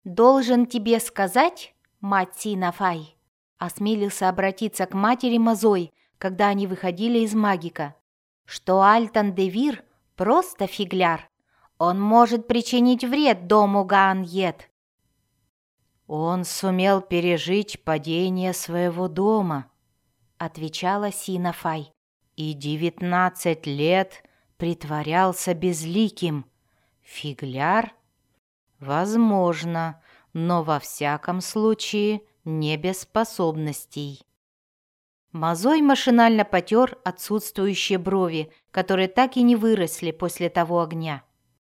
«Должен тебе сказать, мать Синафай», осмелился обратиться к матери Мазой, когда они выходили из магика, что Альтан-де-Вир просто фигляр. Он может причинить вред дому Гааньет. «Он сумел пережить падение своего дома», — отвечала Синафай, «и 19 лет притворялся безликим. Фигляр? Возможно, но во всяком случае не без способностей». Мазой машинально потер отсутствующие брови, которые так и не выросли после того огня.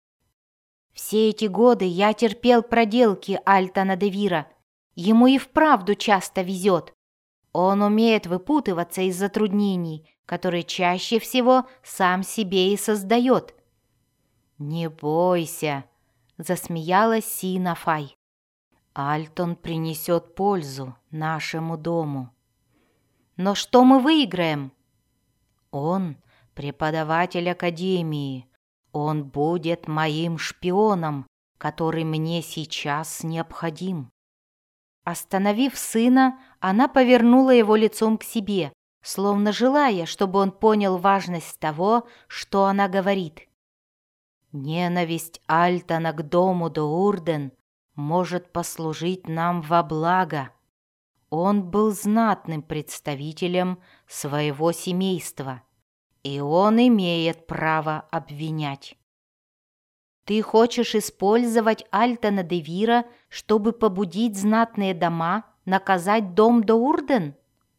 «Все эти годы я терпел проделки Альтана-де-Вира. Ему и вправду часто везет. Он умеет выпутываться из затруднений, которые чаще всего сам себе и создает». «Не бойся», — засмеялась Синафай. «Альтон принесет пользу нашему дому». «Но что мы выиграем?» «Он преподаватель академии. Он будет моим шпионом, который мне сейчас необходим». Остановив сына, она повернула его лицом к себе, словно желая, чтобы он понял важность того, что она говорит. «Ненависть Альтона к дому Доурден может послужить нам во благо. Он был знатным представителем своего семейства, и он имеет право обвинять». «Ты хочешь использовать Альтана-де-Вира, чтобы побудить знатные дома наказать дом Доурден?»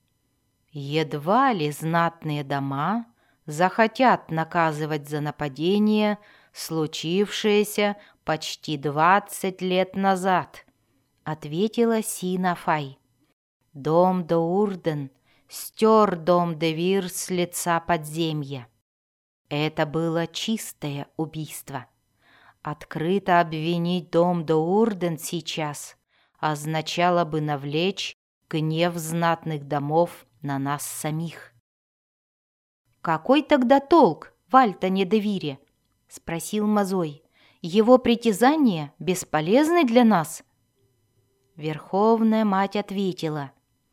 «Едва ли знатные дома захотят наказывать за нападение, случившееся почти 20 лет назад», — ответила Синафай. «Дом Доурден стер дом де-Вир с лица подземья. Это было чистое убийство. Открыто обвинить дом Доурден сейчас означало бы навлечь гнев знатных домов на нас самих». «Какой тогда толк в Альтане-де-Вире?» — спросил Мазой. «Его притязания бесполезны для нас?» Верховная мать ответила: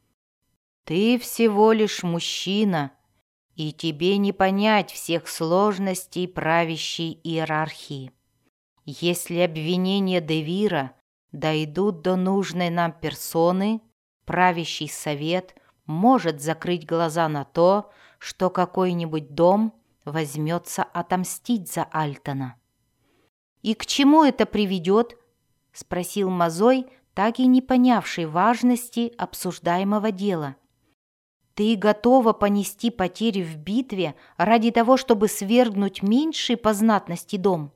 «Ты всего лишь мужчина, и тебе не понять всех сложностей правящей иерархии. Если обвинения де-Вира дойдут до нужной нам персоны, правящий совет может закрыть глаза на то, что какой-нибудь дом возьмется отомстить за Альтона». «И к чему это приведет?» — спросил Мазой, так и не понявший важности обсуждаемого дела. «Ты готова понести потери в битве ради того, чтобы свергнуть меньший по знатности дом?»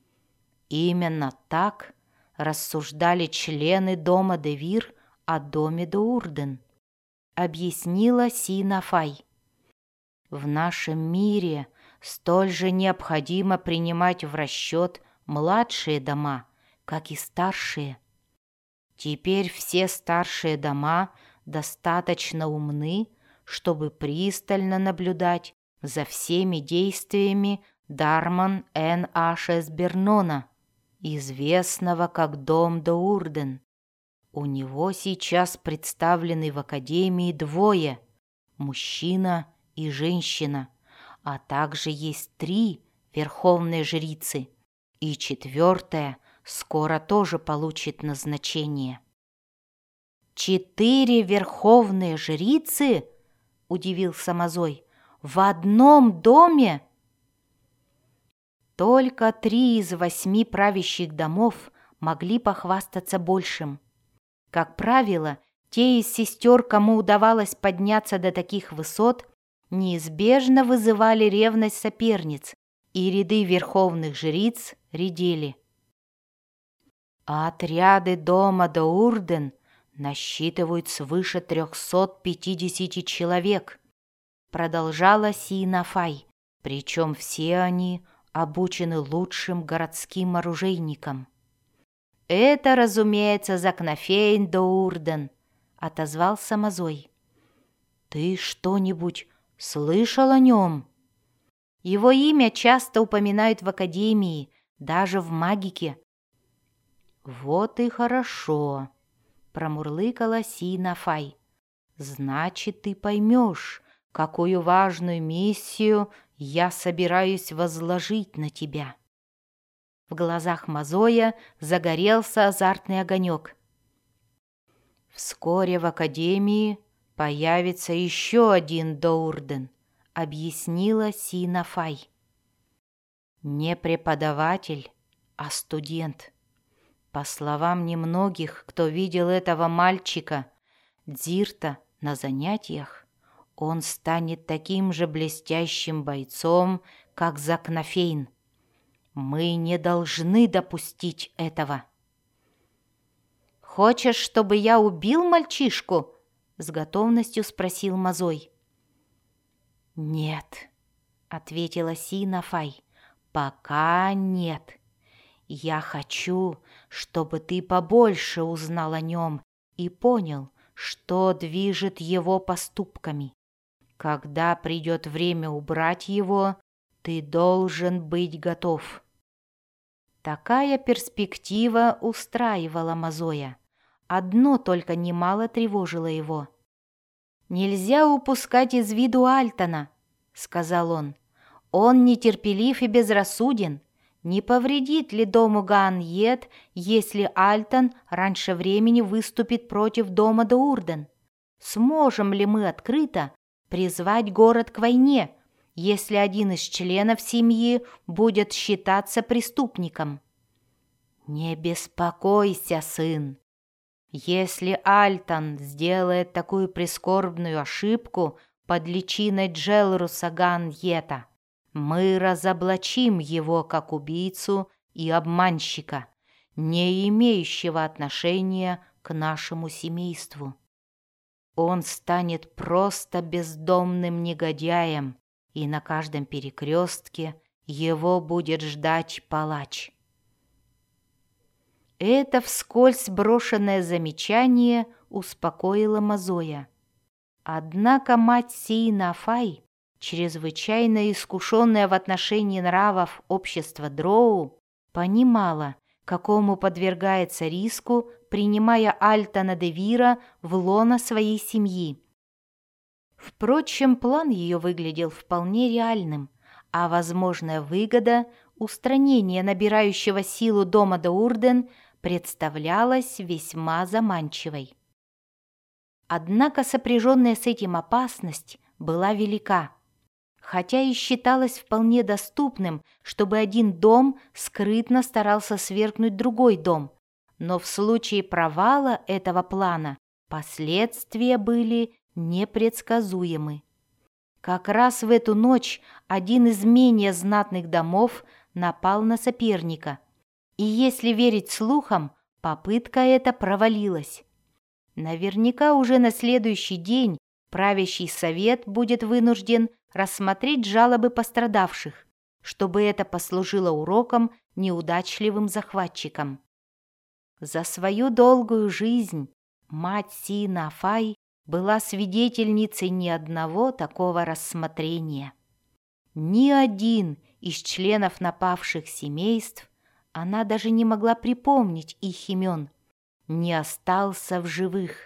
Именно так рассуждали члены дома де-Вир о доме Доурден, объяснила Синафай. В нашем мире столь же необходимо принимать в расчет младшие дома, как и старшие. Теперь все старшие дома достаточно умны, чтобы пристально наблюдать за всеми действиями Дарман Н.Аш. Эсбернона, известного как дом Доурден. У него сейчас представлены в Академии двое – мужчина и женщина, а также есть 3 верховные жрицы, и 4-я скоро тоже получит назначение. 4 верховные жрицы? — удивился Мазой. «В одном доме?» Только 3 из 8 правящих домов могли похвастаться большим. Как правило, те из сестер, кому удавалось подняться до таких высот, неизбежно вызывали ревность соперниц, и ряды верховных жриц редели. А отряды дома Доурден насчитывают свыше 350 человек, продолжала Синафай, причем все они обучены лучшим городским оружейникам. «Это, разумеется, Закнафейн Доурден», — отозвался Мазой. «Ты что-нибудь слышал о нем?» «Его имя часто упоминают в Академии, даже в магике». «Вот и хорошо», — промурлыкала Си-Нафай. «Значит, ты поймешь, какую важную миссию я собираюсь возложить на тебя». В глазах Мазоя загорелся азартный огонек. «Вскоре в Академии появится еще один Доурден», — объяснила Си-Нафай. «Не преподаватель, а студент. По словам немногих, кто видел этого мальчика, Дзирта, на занятиях, он станет таким же блестящим бойцом, как Закнафейн. Мы не должны допустить этого». «Хочешь, чтобы я убил мальчишку?» — с готовностью спросил Мазой. «Нет», — ответила Си-Нафай, — «пока нет. Я хочу, чтобы ты побольше узнал о нем и понял, что движет его поступками. Когда придет время убрать его, ты должен быть готов». Такая перспектива устраивала Мазоя. Одно только немало тревожило его. «Нельзя упускать из виду Альтона», — сказал он. «Он нетерпелив и безрассуден. Не повредит ли дому Гааньет, если Альтон раньше времени выступит против дома Доурден? Сможем ли мы открыто призвать город к войне, если один из членов семьи будет считаться преступником?» «Не беспокойся, сын. Если Альтон сделает такую прискорбную ошибку под личиной Джелруса Гааньета, мы разоблачим его как убийцу и обманщика, не имеющего отношения к нашему семейству. Он станет просто бездомным негодяем, и на каждом перекрестке его будет ждать палач». Это вскользь брошенное замечание успокоило Мазоя. Однако мать Си-Нафай, чрезвычайно искушенная в отношении нравов общества Дроу, понимала, какому подвергается риску, принимая Альтона де Вира в лоно своей семьи. Впрочем, план ее выглядел вполне реальным, а возможная выгода устранения набирающего силу дома Доурден представлялась весьма заманчивой. Однако сопряженная с этим опасность была велика, хотя и считалось вполне доступным, чтобы один дом скрытно старался свергнуть другой дом, но в случае провала этого плана последствия были непредсказуемы. Как раз в эту ночь один из менее знатных домов напал на соперника, и если верить слухам, попытка эта провалилась. Наверняка уже на следующий день правящий совет будет вынужден рассмотреть жалобы пострадавших, чтобы это послужило уроком неудачливым захватчикам. За свою долгую жизнь мать Си-Нафай была свидетельницей ни одного такого рассмотрения. Ни один из членов напавших семейств, она даже не могла припомнить их имен, не остался в живых.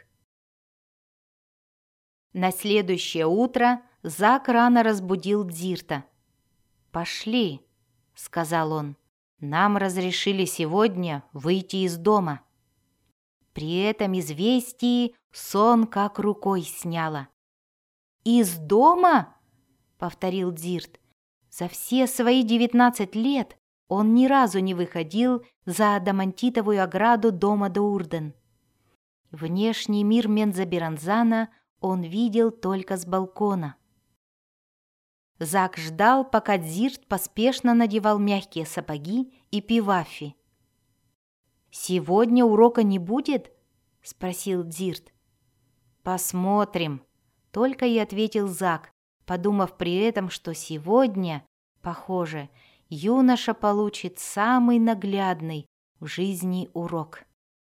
На следующее утро Зак рано разбудил Дзирта. «Пошли», — сказал он, — «нам разрешили сегодня выйти из дома». При этом известии сон как рукой сняло. «Из дома?» — повторил Дзирт. За все свои 19 лет он ни разу не выходил за адамантитовую ограду дома Доурден. Внешний мир Мензабиранзана он видел только с балкона. Зак ждал, пока Дзирт поспешно надевал мягкие сапоги и пиваффи. «Сегодня урока не будет?» — спросил Дзирт. «Посмотрим», — только и ответил Зак, подумав при этом, что сегодня, похоже, юноша получит самый наглядный в жизни урок.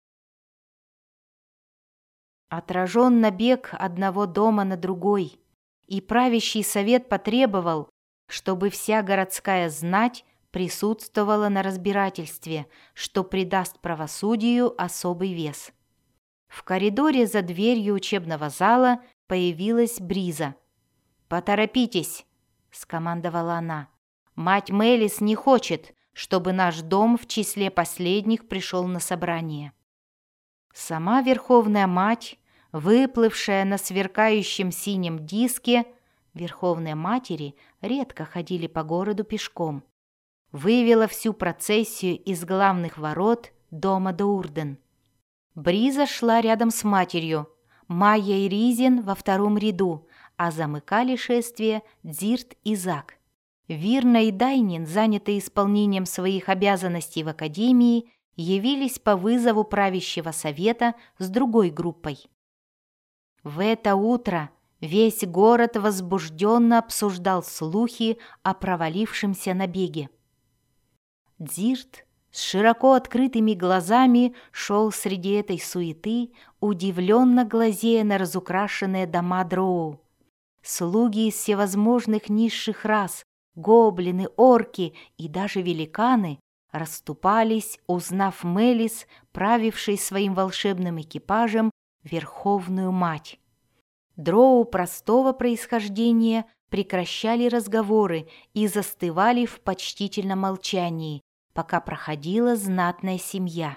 Отражен набег одного дома на другой, и правящий совет потребовал, чтобы вся городская знать присутствовала на разбирательстве, что придаст правосудию особый вес. В коридоре за дверью учебного зала появилась Бриза. «Поторопитесь!» – скомандовала она. «Мать Мелис не хочет, чтобы наш дом в числе последних пришел на собрание». Сама Верховная Мать, выплывшая на сверкающем синем диске, Верховные Матери редко ходили по городу пешком, вывела всю процессию из главных ворот дома Доурден. Бриза шла рядом с матерью, Майя и Ризин во втором ряду, а замыкали шествие Дзирт и Зак. Вирна и Дайнин, занятые исполнением своих обязанностей в академии, явились по вызову правящего совета с другой группой. В это утро весь город возбужденно обсуждал слухи о провалившемся набеге. Дзирт с широко открытыми глазами шел среди этой суеты, удивленно глазея на разукрашенные дома дроу. Слуги из всевозможных низших рас, гоблины, орки и даже великаны расступались, узнав Мелис, правившей своим волшебным экипажем Верховную Мать. Дроу простого происхождения прекращали разговоры и застывали в почтительном молчании, пока проходила знатная семья.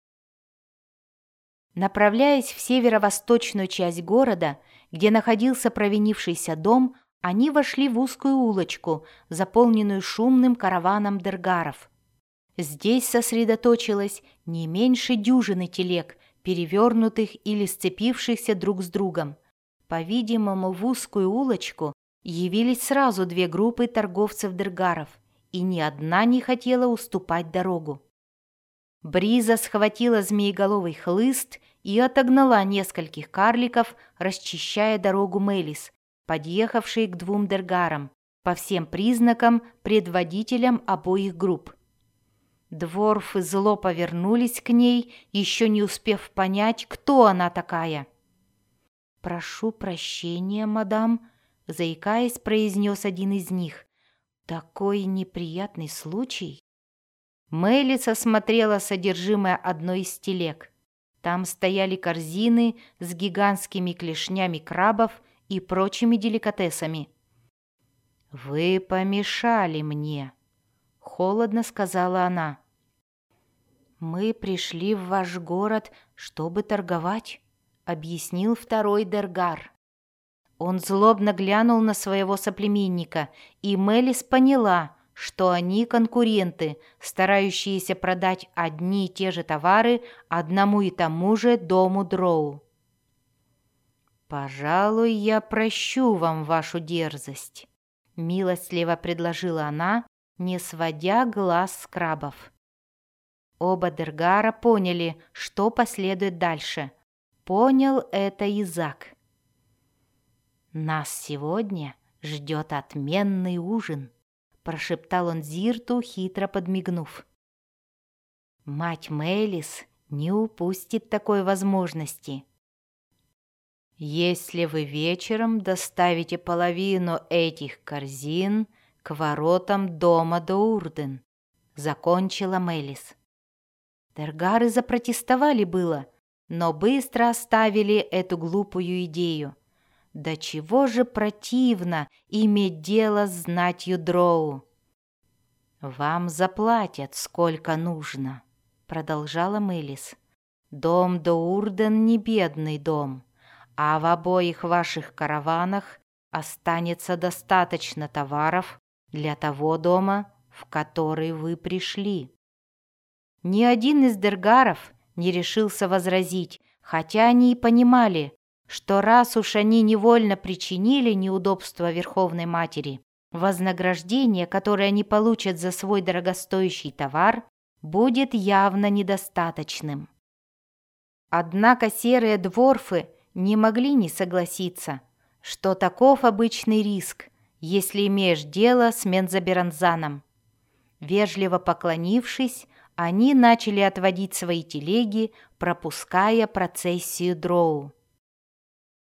Направляясь в северо-восточную часть города, где находился провинившийся дом, они вошли в узкую улочку, заполненную шумным караваном дергаров. Здесь сосредоточилось не меньше дюжины телег, перевернутых или сцепившихся друг с другом. По-видимому, в узкую улочку явились сразу две группы торговцев-дергаров, и ни одна не хотела уступать дорогу. Бриза схватила змееголовый хлыст и отогнала нескольких карликов, расчищая дорогу Мелис, подъехавшей к двум дергарам, по всем признакам предводителям обоих групп. Дворфы зло повернулись к ней, еще не успев понять, кто она такая. «Прошу прощения, мадам», — заикаясь, произнес один из них. «Такой неприятный случай». Мелис осмотрела содержимое одной из телег. Там стояли корзины с гигантскими клешнями крабов и прочими деликатесами. «Вы помешали мне», — холодно сказала она. «Мы пришли в ваш город, чтобы торговать», — объяснил второй дергар. Он злобно глянул на своего соплеменника, и Мелис поняла, что они конкуренты, старающиеся продать одни и те же товары одному и тому же дому дроу. «Пожалуй, я прощу вам вашу дерзость», — милостливо предложила она, не сводя глаз с крабов. Оба дергара поняли, что последует дальше. Понял это и Зак. «Нас сегодня ждет отменный ужин», — прошептал он Дзирту, хитро подмигнув. «Мать Мелис не упустит такой возможности. Если вы вечером доставите половину этих корзин к воротам дома Доурден», — закончила Мелис. Дергары запротестовали было, но быстро оставили эту глупую идею. Да чего же противно иметь дело с знатью дроу. «Вам заплатят, сколько нужно», — продолжала Мелис. «Дом Доурден не бедный дом, а в обоих ваших караванах останется достаточно товаров для того дома, в который вы пришли». Ни один из дергаров не решился возразить, хотя они и понимали, что раз уж они невольно причинили неудобства Верховной Матери, вознаграждение, которое они получат за свой дорогостоящий товар, будет явно недостаточным. Однако серые дворфы не могли не согласиться, что таков обычный риск, если имеешь дело с Мензаберанзаном. Вежливо поклонившись, они начали отводить свои телеги, пропуская процессию дроу.